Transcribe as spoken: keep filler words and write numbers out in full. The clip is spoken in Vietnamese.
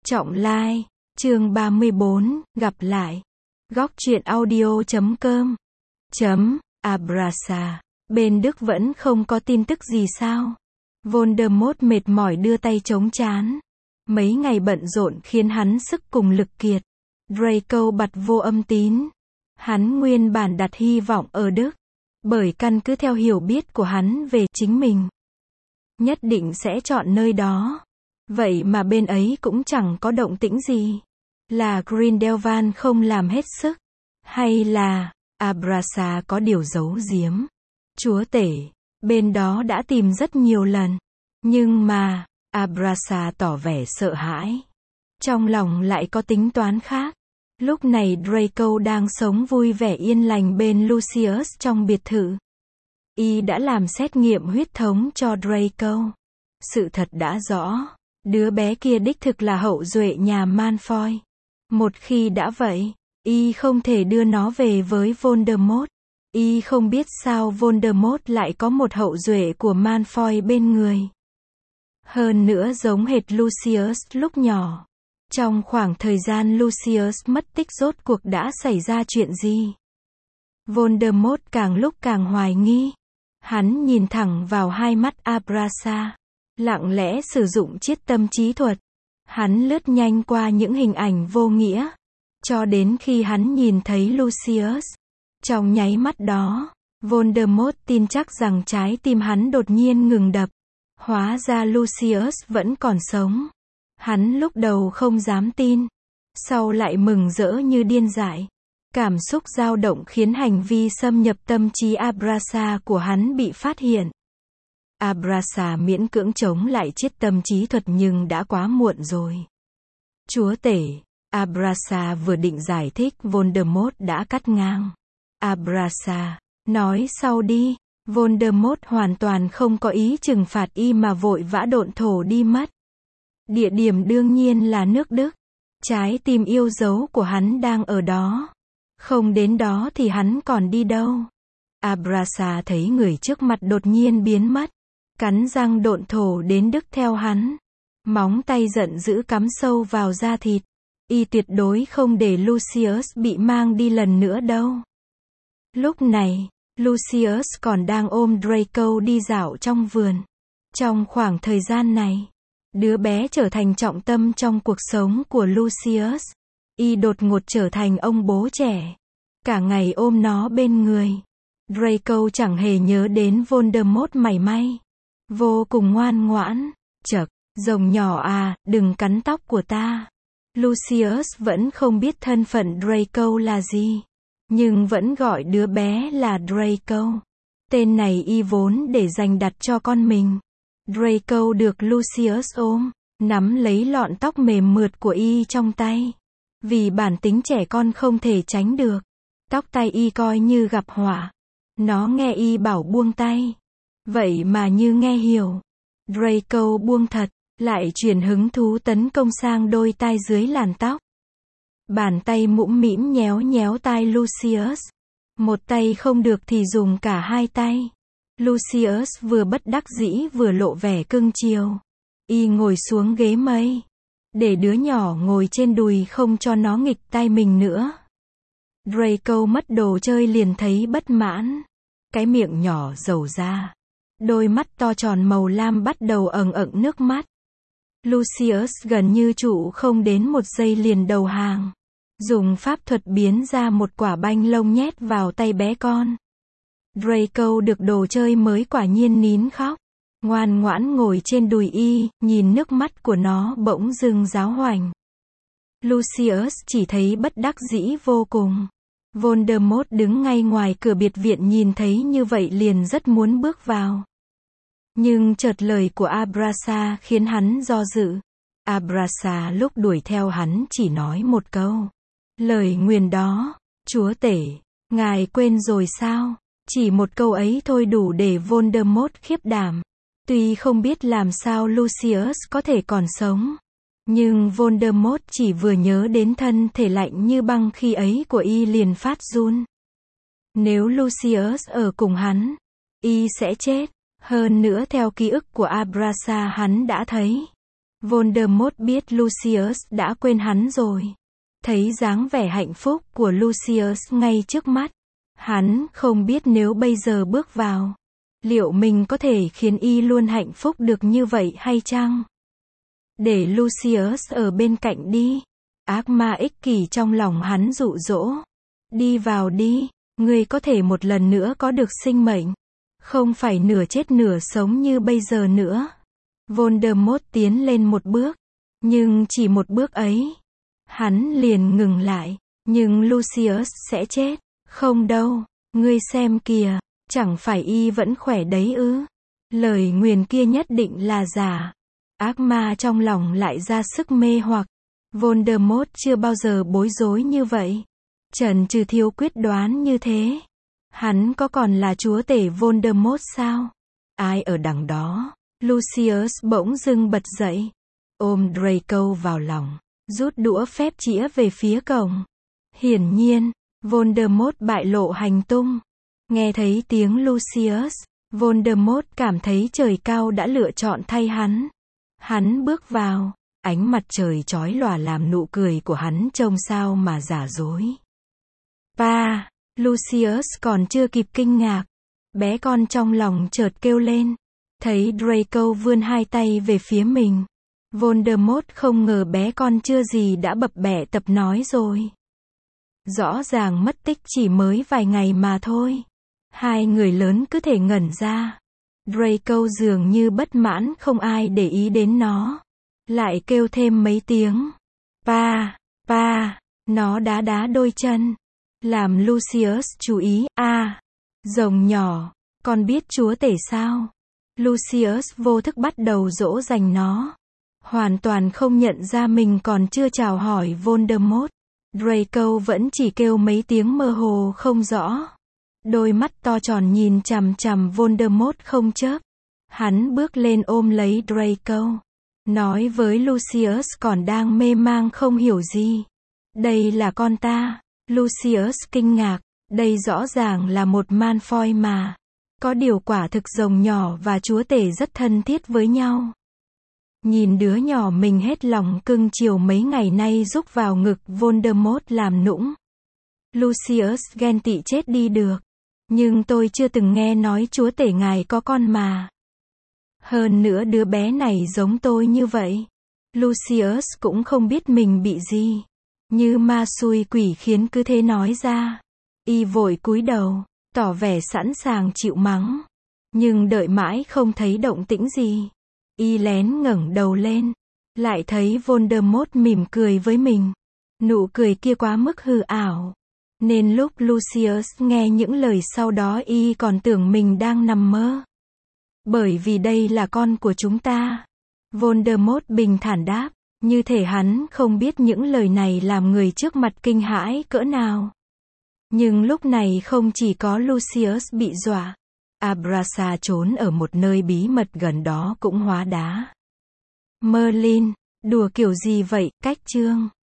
Trọng Lai, chương ba mươi bốn, gặp lại. Góc truyện audio chấm com. Chấm, Abrasa. Bên Đức vẫn không có tin tức gì sao? Voldemort mệt mỏi đưa tay chống trán. Mấy ngày bận rộn khiến hắn sức cùng lực kiệt. Draco bật vô âm tín. Hắn nguyên bản đặt hy vọng ở Đức. Bởi căn cứ theo hiểu biết của hắn về chính mình, nhất định sẽ chọn nơi đó. Vậy mà bên ấy cũng chẳng có động tĩnh gì. Là Grindelwald không làm hết sức? Hay là Abrasa có điều giấu giếm? Chúa tể, bên đó đã tìm rất nhiều lần. Nhưng mà, Abrasa tỏ vẻ sợ hãi. Trong lòng lại có tính toán khác. Lúc này Draco đang sống vui vẻ yên lành bên Lucius trong biệt thự. Y đã làm xét nghiệm huyết thống cho Draco. Sự thật đã rõ. Đứa bé kia đích thực là hậu duệ nhà Malfoy. Một khi đã vậy, Y không thể đưa nó về với Voldemort. Y không biết sao Voldemort lại có một hậu duệ của Malfoy bên người. Hơn nữa giống hệt Lucius lúc nhỏ. Trong khoảng thời gian Lucius mất tích rốt cuộc đã xảy ra chuyện gì? Voldemort càng lúc càng hoài nghi. Hắn nhìn thẳng vào hai mắt Abrasa. Lặng lẽ sử dụng chiết tâm trí thuật. Hắn lướt nhanh qua những hình ảnh vô nghĩa. Cho đến khi hắn nhìn thấy Lucius. Trong nháy mắt đó, Voldemort tin chắc rằng trái tim hắn đột nhiên ngừng đập. Hóa ra Lucius vẫn còn sống. Hắn lúc đầu không dám tin. Sau lại mừng rỡ như điên dại. Cảm xúc dao động khiến hành vi xâm nhập tâm trí Abrasa của hắn bị phát hiện. Abrasa miễn cưỡng chống lại chiết tâm trí thuật nhưng đã quá muộn rồi. Chúa tể, Abrasa vừa định giải thích Voldemort đã cắt ngang. Abrasa, nói sau đi. Voldemort hoàn toàn không có ý trừng phạt y mà vội vã độn thổ đi mất. Địa điểm đương nhiên là nước Đức. Trái tim yêu dấu của hắn đang ở đó. Không đến đó thì hắn còn đi đâu. Abrasa thấy người trước mặt đột nhiên biến mất. Cắn răng độn thổ đến Đức theo hắn. Móng tay giận dữ cắm sâu vào da thịt. Y tuyệt đối không để Lucius bị mang đi lần nữa đâu. Lúc này, Lucius còn đang ôm Draco đi dạo trong vườn. Trong khoảng thời gian này, đứa bé trở thành trọng tâm trong cuộc sống của Lucius. Y đột ngột trở thành ông bố trẻ. Cả ngày ôm nó bên người. Draco chẳng hề nhớ đến Voldemort mảy may. Vô cùng ngoan ngoãn. Chậc, rồng nhỏ à, đừng cắn tóc của ta. Lucius vẫn không biết thân phận Draco là gì. Nhưng vẫn gọi đứa bé là Draco. Tên này y vốn để dành đặt cho con mình. Draco được Lucius ôm, nắm lấy lọn tóc mềm mượt của y trong tay. Vì bản tính trẻ con không thể tránh được. Tóc tay y coi như gặp họa. Nó nghe y bảo buông tay. Vậy mà như nghe hiểu. Draco buông thật, lại chuyển hứng thú tấn công sang đôi tai dưới làn tóc. Bàn tay mũm mĩm nhéo nhéo tai Lucius. Một tay không được thì dùng cả hai tay. Lucius vừa bất đắc dĩ vừa lộ vẻ cưng chiều. Y ngồi xuống ghế mây. Để đứa nhỏ ngồi trên đùi không cho nó nghịch tay mình nữa. Draco mất đồ chơi liền thấy bất mãn. Cái miệng nhỏ rầu ra. Đôi mắt to tròn màu lam bắt đầu ẩn ẩn nước mắt. Lucius gần như trụ không đến một giây liền đầu hàng. Dùng pháp thuật biến ra một quả banh lông nhét vào tay bé con. Draco được đồ chơi mới quả nhiên nín khóc. Ngoan ngoãn ngồi trên đùi y, nhìn nước mắt của nó bỗng dưng ráo hoảnh. Lucius chỉ thấy bất đắc dĩ vô cùng. Voldemort đứng ngay ngoài cửa biệt viện nhìn thấy như vậy liền rất muốn bước vào. Nhưng chợt lời của Abrasa khiến hắn do dự. Abrasa lúc đuổi theo hắn chỉ nói một câu. Lời nguyền đó, chúa tể, ngài quên rồi sao? Chỉ một câu ấy thôi đủ để Voldemort khiếp đảm. Tuy không biết làm sao Lucius có thể còn sống. Nhưng Voldemort chỉ vừa nhớ đến thân thể lạnh như băng khi ấy của y liền phát run. Nếu Lucius ở cùng hắn, y sẽ chết. Hơn nữa theo ký ức của Abrasa hắn đã thấy. Voldemort biết Lucius đã quên hắn rồi. Thấy dáng vẻ hạnh phúc của Lucius ngay trước mắt. Hắn không biết nếu bây giờ bước vào, liệu mình có thể khiến y luôn hạnh phúc được như vậy hay chăng? Để Lucius ở bên cạnh đi. Ác ma ích kỷ trong lòng hắn dụ dỗ. Đi vào đi, ngươi có thể một lần nữa có được sinh mệnh. Không phải nửa chết nửa sống như bây giờ nữa. Voldemort tiến lên một bước. Nhưng chỉ một bước ấy, hắn liền ngừng lại. Nhưng Lucius sẽ chết. Không đâu, ngươi xem kìa, chẳng phải y vẫn khỏe đấy ư? Lời nguyền kia nhất định là giả. Ác ma trong lòng lại ra sức mê hoặc. Voldemort chưa bao giờ bối rối như vậy. Trần trừ thiếu quyết đoán như thế. Hắn có còn là chúa tể Voldemort sao? Ai ở đằng đó? Lucius bỗng dưng bật dậy. Ôm Draco vào lòng. Rút đũa phép chĩa về phía cổng. Hiển nhiên, Voldemort bại lộ hành tung. Nghe thấy tiếng Lucius, Voldemort cảm thấy trời cao đã lựa chọn thay hắn. Hắn bước vào, ánh mặt trời chói lòa làm nụ cười của hắn trông sao mà giả dối. Pa, Lucius còn chưa kịp kinh ngạc. Bé con trong lòng chợt kêu lên. Thấy Draco vươn hai tay về phía mình. Voldemort không ngờ bé con chưa gì đã bập bẹ tập nói rồi. Rõ ràng mất tích chỉ mới vài ngày mà thôi. Hai người lớn cứ thể ngẩn ra. Draco dường như bất mãn không ai để ý đến nó. Lại kêu thêm mấy tiếng. Pa, pa, nó đá đá đôi chân. Làm Lucius chú ý. A, à, rồng nhỏ, con biết chúa tể sao? Lucius vô thức bắt đầu dỗ dành nó. Hoàn toàn không nhận ra mình còn chưa chào hỏi Voldemort. Draco vẫn chỉ kêu mấy tiếng mơ hồ không rõ. Đôi mắt to tròn nhìn chằm chằm Voldemort không chớp. Hắn bước lên ôm lấy Draco. Nói với Lucius còn đang mê mang không hiểu gì. Đây là con ta. Lucius kinh ngạc. Đây rõ ràng là một Malfoy mà. Có điều quả thực rồng nhỏ và chúa tể rất thân thiết với nhau. Nhìn đứa nhỏ mình hết lòng cưng chiều mấy ngày nay rúc vào ngực Voldemort làm nũng. Lucius ghen tị chết đi được. Nhưng tôi chưa từng nghe nói chúa tể ngài có con mà. Hơn nữa đứa bé này giống tôi như vậy. Lucius cũng không biết mình bị gì. Như ma xui quỷ khiến cứ thế nói ra. Y vội cúi đầu, tỏ vẻ sẵn sàng chịu mắng. Nhưng đợi mãi không thấy động tĩnh gì. Y lén ngẩng đầu lên. Lại thấy Voldemort mỉm cười với mình. Nụ cười kia quá mức hư ảo. Nên lúc Lucius nghe những lời sau đó y còn tưởng mình đang nằm mơ. Bởi vì đây là con của chúng ta. Voldemort bình thản đáp. Như thể hắn không biết những lời này làm người trước mặt kinh hãi cỡ nào. Nhưng lúc này không chỉ có Lucius bị dọa. Abrasa trốn ở một nơi bí mật gần đó cũng hóa đá. Merlin, đùa kiểu gì vậy, cách chương.